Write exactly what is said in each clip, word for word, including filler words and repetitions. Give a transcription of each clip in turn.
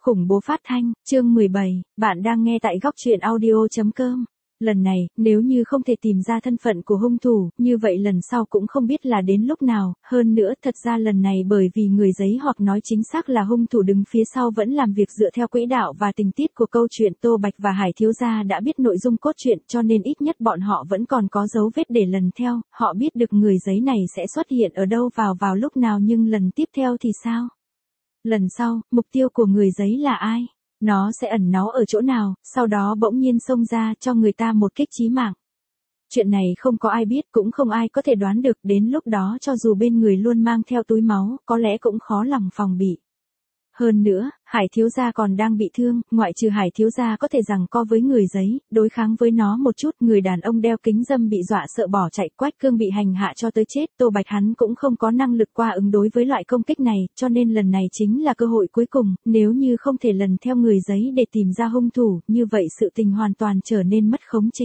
Khủng bố phát thanh, chương mười bảy, bạn đang nghe tại góc truyện audio.com. Lần này, nếu như không thể tìm ra thân phận của hung thủ, như vậy lần sau cũng không biết là đến lúc nào, hơn nữa thật ra lần này bởi vì người giấy hoặc nói chính xác là hung thủ đứng phía sau vẫn làm việc dựa theo quỹ đạo và tình tiết của câu chuyện Tô Bạch và Hải Thiếu Gia đã biết nội dung cốt truyện cho nên ít nhất bọn họ vẫn còn có dấu vết để lần theo, họ biết được người giấy này sẽ xuất hiện ở đâu vào vào lúc nào nhưng lần tiếp theo thì sao? Lần sau, mục tiêu của người giấy là ai? Nó sẽ ẩn náu ở chỗ nào, sau đó bỗng nhiên xông ra cho người ta một kích chí mạng. Chuyện này không có ai biết cũng không ai có thể đoán được, đến lúc đó cho dù bên người luôn mang theo túi máu, có lẽ cũng khó lòng phòng bị. Hơn nữa, Hải Thiếu Gia còn đang bị thương, ngoại trừ Hải Thiếu Gia có thể giằng co với người giấy, đối kháng với nó một chút, người đàn ông đeo kính râm bị dọa sợ bỏ chạy, Quách Cương bị hành hạ cho tới chết, Tô Bạch hắn cũng không có năng lực qua ứng đối với loại công kích này, cho nên lần này chính là cơ hội cuối cùng, nếu như không thể lần theo người giấy để tìm ra hung thủ, như vậy sự tình hoàn toàn trở nên mất khống chế.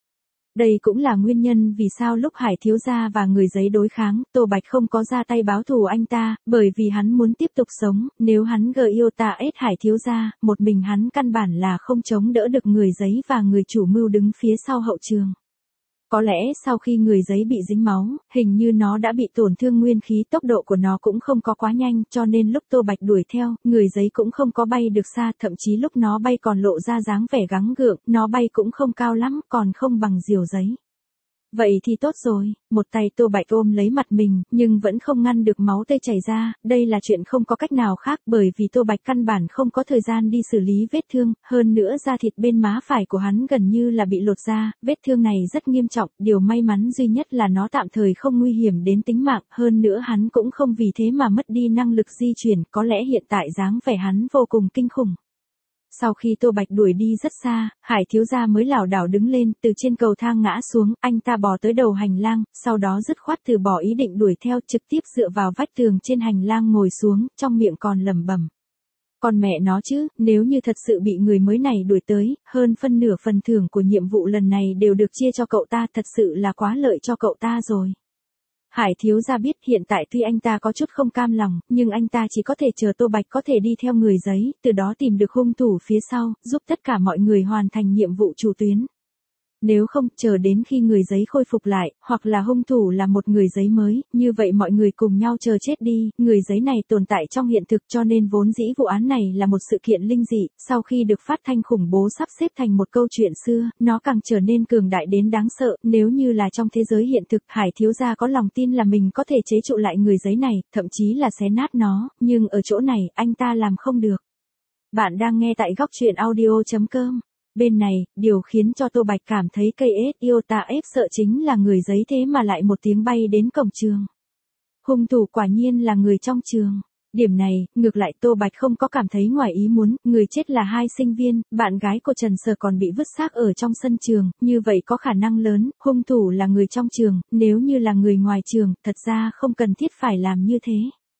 Đây cũng là nguyên nhân vì sao lúc Hải Thiếu Gia và người giấy đối kháng, Tô Bạch không có ra tay báo thù anh ta, bởi vì hắn muốn tiếp tục sống, nếu hắn gờ yêu ta ết Hải Thiếu Gia, một mình hắn căn bản là không chống đỡ được người giấy và người chủ mưu đứng phía sau hậu trường. Có lẽ sau khi người giấy bị dính máu, hình như nó đã bị tổn thương nguyên khí, tốc độ của nó cũng không có quá nhanh, cho nên lúc Tô Bạch đuổi theo, người giấy cũng không có bay được xa, thậm chí lúc nó bay còn lộ ra dáng vẻ gắng gượng, nó bay cũng không cao lắm, còn không bằng diều giấy. Vậy thì tốt rồi, một tay Tô Bạch ôm lấy mặt mình, nhưng vẫn không ngăn được máu tươi chảy ra, đây là chuyện không có cách nào khác bởi vì Tô Bạch căn bản không có thời gian đi xử lý vết thương, hơn nữa da thịt bên má phải của hắn gần như là bị lột ra, vết thương này rất nghiêm trọng, điều may mắn duy nhất là nó tạm thời không nguy hiểm đến tính mạng, hơn nữa hắn cũng không vì thế mà mất đi năng lực di chuyển, có lẽ hiện tại dáng vẻ hắn vô cùng kinh khủng. Sau khi Tô Bạch đuổi đi rất xa, Hải Thiếu Gia mới lảo đảo đứng lên, từ trên cầu thang ngã xuống, anh ta bò tới đầu hành lang, sau đó dứt khoát từ bỏ ý định đuổi theo, trực tiếp dựa vào vách tường trên hành lang ngồi xuống, trong miệng còn lẩm bẩm. Còn mẹ nó chứ, nếu như thật sự bị người mới này đuổi tới, hơn phân nửa phần thưởng của nhiệm vụ lần này đều được chia cho cậu ta, thật sự là quá lợi cho cậu ta rồi. Hải Thiếu Gia biết hiện tại tuy anh ta có chút không cam lòng, nhưng anh ta chỉ có thể chờ Tô Bạch có thể đi theo người giấy, từ đó tìm được hung thủ phía sau, giúp tất cả mọi người hoàn thành nhiệm vụ chủ tuyến. Nếu không, chờ đến khi người giấy khôi phục lại, hoặc là hung thủ là một người giấy mới, như vậy mọi người cùng nhau chờ chết đi, người giấy này tồn tại trong hiện thực cho nên vốn dĩ vụ án này là một sự kiện linh dị, sau khi được phát thanh khủng bố sắp xếp thành một câu chuyện xưa, nó càng trở nên cường đại đến đáng sợ, nếu như là trong thế giới hiện thực, Hải Thiếu Gia có lòng tin là mình có thể chế trụ lại người giấy này, thậm chí là xé nát nó, nhưng ở chỗ này, anh ta làm không được. Bạn đang nghe tại góc truyện audio.com. Bên này, điều khiến cho Tô Bạch cảm thấy cây ết yêu ta ép sợ chính là người giấy thế mà lại một tiếng bay đến cổng trường. Hung thủ quả nhiên là người trong trường. Điểm này, ngược lại Tô Bạch không có cảm thấy ngoài ý muốn, người chết là hai sinh viên, bạn gái của Trần Sở còn bị vứt xác ở trong sân trường, như vậy có khả năng lớn, hung thủ là người trong trường, nếu như là người ngoài trường, thật ra không cần thiết phải làm như thế.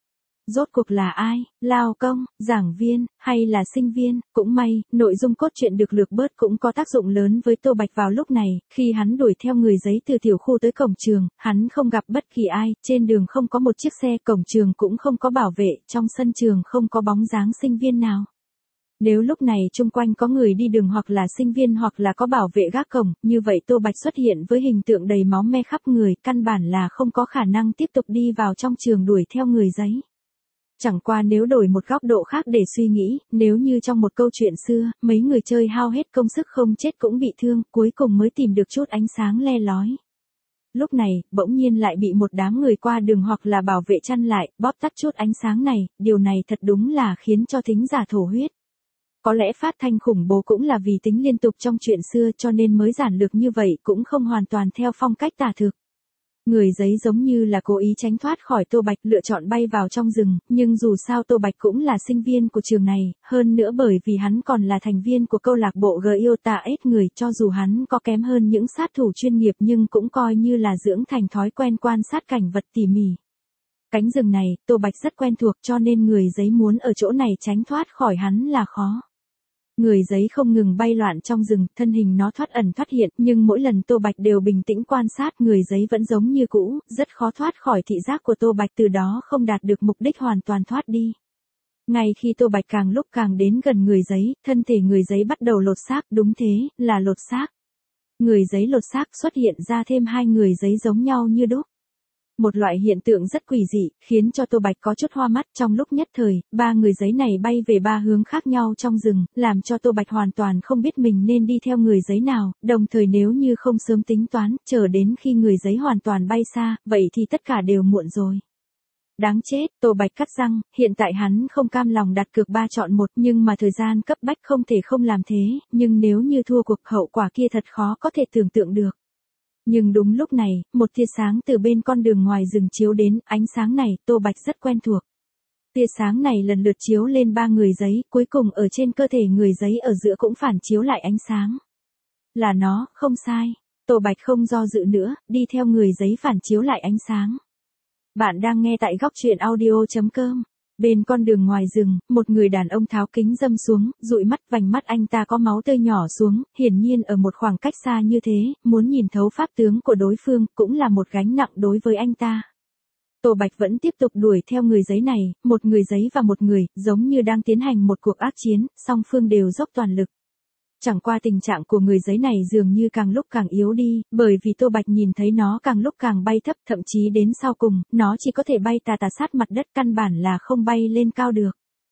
Rốt cuộc là ai, lao công, giảng viên, hay là sinh viên, cũng may, nội dung cốt truyện được lược bớt cũng có tác dụng lớn với Tô Bạch vào lúc này, khi hắn đuổi theo người giấy từ tiểu khu tới cổng trường, hắn không gặp bất kỳ ai, trên đường không có một chiếc xe, cổng trường cũng không có bảo vệ, trong sân trường không có bóng dáng sinh viên nào. Nếu lúc này chung quanh có người đi đường hoặc là sinh viên hoặc là có bảo vệ gác cổng, như vậy Tô Bạch xuất hiện với hình tượng đầy máu me khắp người, căn bản là không có khả năng tiếp tục đi vào trong trường đuổi theo người giấy. Chẳng qua nếu đổi một góc độ khác để suy nghĩ, nếu như trong một câu chuyện xưa, mấy người chơi hao hết công sức không chết cũng bị thương, cuối cùng mới tìm được chút ánh sáng le lói. Lúc này, bỗng nhiên lại bị một đám người qua đường hoặc là bảo vệ chặn lại, bóp tắt chút ánh sáng này, điều này thật đúng là khiến cho thính giả thổ huyết. Có lẽ phát thanh khủng bố cũng là vì tính liên tục trong chuyện xưa cho nên mới giản lược như vậy, cũng không hoàn toàn theo phong cách tả thực. Người giấy giống như là cố ý tránh thoát khỏi Tô Bạch, lựa chọn bay vào trong rừng, nhưng dù sao Tô Bạch cũng là sinh viên của trường này, hơn nữa bởi vì hắn còn là thành viên của câu lạc bộ G yêu ta ết người, cho dù hắn có kém hơn những sát thủ chuyên nghiệp nhưng cũng coi như là dưỡng thành thói quen quan sát cảnh vật tỉ mỉ. Cánh rừng này, Tô Bạch rất quen thuộc cho nên người giấy muốn ở chỗ này tránh thoát khỏi hắn là khó. Người giấy không ngừng bay loạn trong rừng, thân hình nó thoát ẩn thoát hiện, nhưng mỗi lần Tô Bạch đều bình tĩnh quan sát, người giấy vẫn giống như cũ, rất khó thoát khỏi thị giác của Tô Bạch, từ đó không đạt được mục đích hoàn toàn thoát đi. Ngay khi Tô Bạch càng lúc càng đến gần người giấy, thân thể người giấy bắt đầu lột xác, đúng thế, là lột xác. Người giấy lột xác xuất hiện ra thêm hai người giấy giống nhau như đúc. Một loại hiện tượng rất quỷ dị, khiến cho Tô Bạch có chút hoa mắt. Trong lúc nhất thời, ba người giấy này bay về ba hướng khác nhau trong rừng, làm cho Tô Bạch hoàn toàn không biết mình nên đi theo người giấy nào, đồng thời nếu như không sớm tính toán, chờ đến khi người giấy hoàn toàn bay xa, vậy thì tất cả đều muộn rồi. Đáng chết, Tô Bạch cắt răng, hiện tại hắn không cam lòng đặt cược ba chọn một, nhưng mà thời gian cấp bách không thể không làm thế, nhưng nếu như thua cuộc hậu quả kia thật khó có thể tưởng tượng được. Nhưng đúng lúc này, một tia sáng từ bên con đường ngoài rừng chiếu đến, ánh sáng này, Tô Bạch rất quen thuộc. Tia sáng này lần lượt chiếu lên ba người giấy, cuối cùng ở trên cơ thể người giấy ở giữa cũng phản chiếu lại ánh sáng. Là nó, không sai. Tô Bạch không do dự nữa, đi theo người giấy phản chiếu lại ánh sáng. Bạn đang nghe tại góc truyện audio chấm com. Bên con đường ngoài rừng, một người đàn ông tháo kính râm xuống, dụi mắt, vành mắt anh ta có máu tươi nhỏ xuống, hiển nhiên ở một khoảng cách xa như thế, muốn nhìn thấu pháp tướng của đối phương, cũng là một gánh nặng đối với anh ta. Tô Bạch vẫn tiếp tục đuổi theo người giấy này, một người giấy và một người, giống như đang tiến hành một cuộc ác chiến, song phương đều dốc toàn lực. Chẳng qua tình trạng của người giấy này dường như càng lúc càng yếu đi, bởi vì Tô Bạch nhìn thấy nó càng lúc càng bay thấp, thậm chí đến sau cùng, nó chỉ có thể bay tà tà sát mặt đất, căn bản là không bay lên cao được.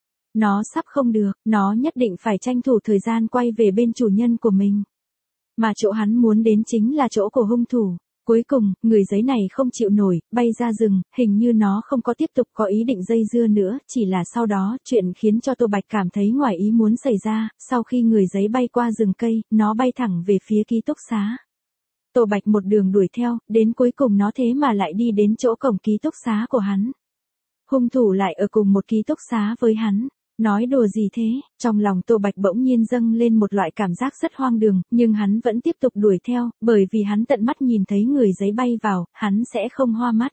Nó sắp không được, nó nhất định phải tranh thủ thời gian quay về bên chủ nhân của mình. Mà chỗ hắn muốn đến chính là chỗ của hung thủ. Cuối cùng, người giấy này không chịu nổi, bay ra rừng, hình như nó không có tiếp tục có ý định dây dưa nữa, chỉ là sau đó, chuyện khiến cho Tô Bạch cảm thấy ngoài ý muốn xảy ra, sau khi người giấy bay qua rừng cây, nó bay thẳng về phía ký túc xá. Tô Bạch một đường đuổi theo, đến cuối cùng nó thế mà lại đi đến chỗ cổng ký túc xá của hắn. Hung thủ lại ở cùng một ký túc xá với hắn. Nói đùa gì thế, trong lòng Tô Bạch bỗng nhiên dâng lên một loại cảm giác rất hoang đường, nhưng hắn vẫn tiếp tục đuổi theo, bởi vì hắn tận mắt nhìn thấy người giấy bay vào, hắn sẽ không hoa mắt.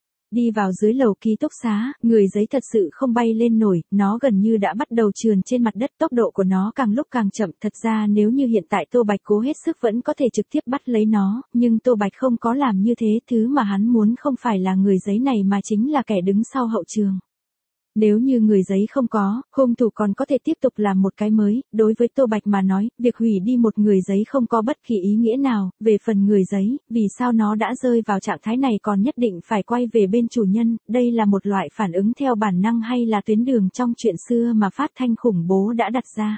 Đi vào dưới lầu ký túc xá, người giấy thật sự không bay lên nổi, nó gần như đã bắt đầu trườn trên mặt đất, tốc độ của nó càng lúc càng chậm, thật ra nếu như hiện tại Tô Bạch cố hết sức vẫn có thể trực tiếp bắt lấy nó, nhưng Tô Bạch không có làm như thế, thứ mà hắn muốn không phải là người giấy này mà chính là kẻ đứng sau hậu trường. Nếu như người giấy không có, hung thủ còn có thể tiếp tục làm một cái mới, đối với Tô Bạch mà nói, việc hủy đi một người giấy không có bất kỳ ý nghĩa nào, về phần người giấy, vì sao nó đã rơi vào trạng thái này còn nhất định phải quay về bên chủ nhân, đây là một loại phản ứng theo bản năng hay là tuyến đường trong chuyện xưa mà phát thanh khủng bố đã đặt ra.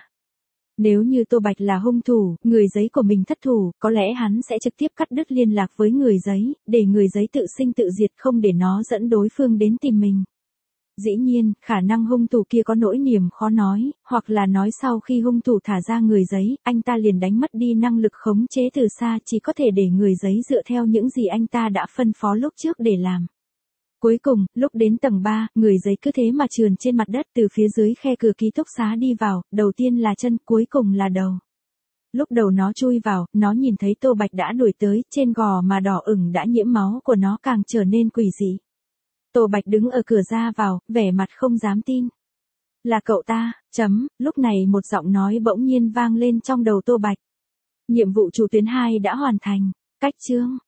Nếu như Tô Bạch là hung thủ, người giấy của mình thất thủ, có lẽ hắn sẽ trực tiếp cắt đứt liên lạc với người giấy, để người giấy tự sinh tự diệt không để nó dẫn đối phương đến tìm mình. Dĩ nhiên, khả năng hung thủ kia có nỗi niềm khó nói, hoặc là nói sau khi hung thủ thả ra người giấy, anh ta liền đánh mất đi năng lực khống chế từ xa, chỉ có thể để người giấy dựa theo những gì anh ta đã phân phó lúc trước để làm. Cuối cùng, lúc đến tầng ba, người giấy cứ thế mà trườn trên mặt đất từ phía dưới khe cửa ký túc xá đi vào, đầu tiên là chân, cuối cùng là đầu. Lúc đầu nó chui vào, nó nhìn thấy Tô Bạch đã đuổi tới, trên gò mà đỏ ửng đã nhiễm máu của nó càng trở nên quỷ dị. Tô Bạch đứng ở cửa ra vào, vẻ mặt không dám tin. Là cậu ta, chấm, lúc này một giọng nói bỗng nhiên vang lên trong đầu Tô Bạch. Nhiệm vụ chủ tuyến hai đã hoàn thành, cách chương,